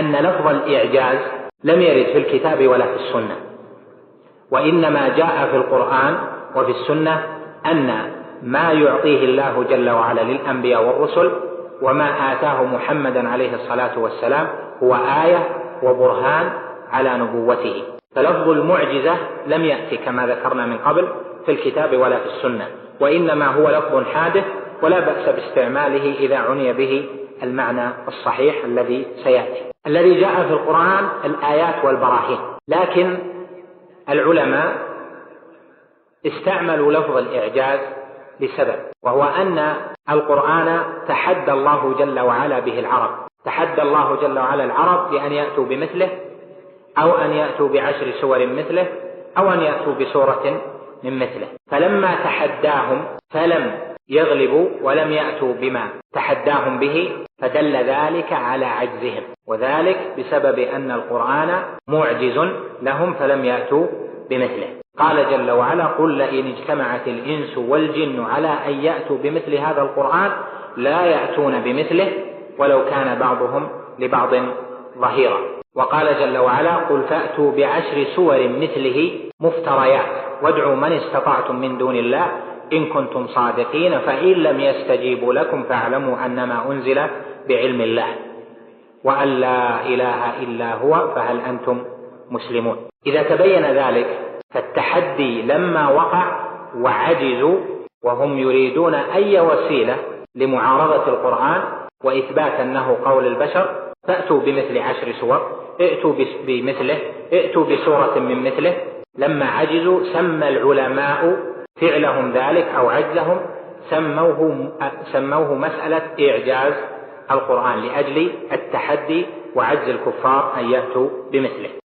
أن لفظ الإعجاز لم يرد في الكتاب ولا في السنة، وإنما جاء في القرآن وفي السنة أن ما يعطيه الله جل وعلا للأنبياء والرسل وما آتاه محمدا عليه الصلاة والسلام هو آية وبرهان على نبوته. فلفظ المعجزة لم يأتي كما ذكرنا من قبل في الكتاب ولا في السنة، وإنما هو لفظ حادث ولا بأس باستعماله إذا عني به المعنى الصحيح الذي سيأتي. الذي جاء في القرآن الآيات والبراهين، لكن العلماء استعملوا لفظ الإعجاز لسبب، وهو أن القرآن تحدى الله جل وعلا به العرب، تحدى الله جل وعلا العرب بأن يأتوا بمثله أو أن يأتوا ب10 سور مثله أو أن يأتوا بسورة من مثله، فلما تحداهم فلم يغلبوا ولم يأتوا بما تحداهم به فدل ذلك على عجزهم، وذلك بسبب أن القرآن معجز لهم فلم يأتوا بمثله. قال جل وعلا: قل لئن اجتمعت الإنس والجن على أن يأتوا بمثل هذا القرآن لا يأتون بمثله ولو كان بعضهم لبعض ظهيرا. وقال جل وعلا: قل فأتوا ب10 سور مثله مفتريات وادعوا من استطعتم من دون الله إن كنتم صادقين فإن لم يستجيبوا لكم فاعلموا أنما أنزل بعلم الله وأن لا إله إلا هو فهل أنتم مسلمون. إذا تبين ذلك فالتحدي لما وقع وعجزوا وهم يريدون أي وسيلة لمعارضة القرآن وإثبات أنه قول البشر، فأتوا بمثل 10 سور، ائتوا بمثله، ائتوا بسورة من مثله. لما عجزوا سمى العلماء فعلهم ذلك أو عجزهم سموه مسألة إعجاز القرآن لأجل التحدي وعجز الكفار أن يأتوا بمثله.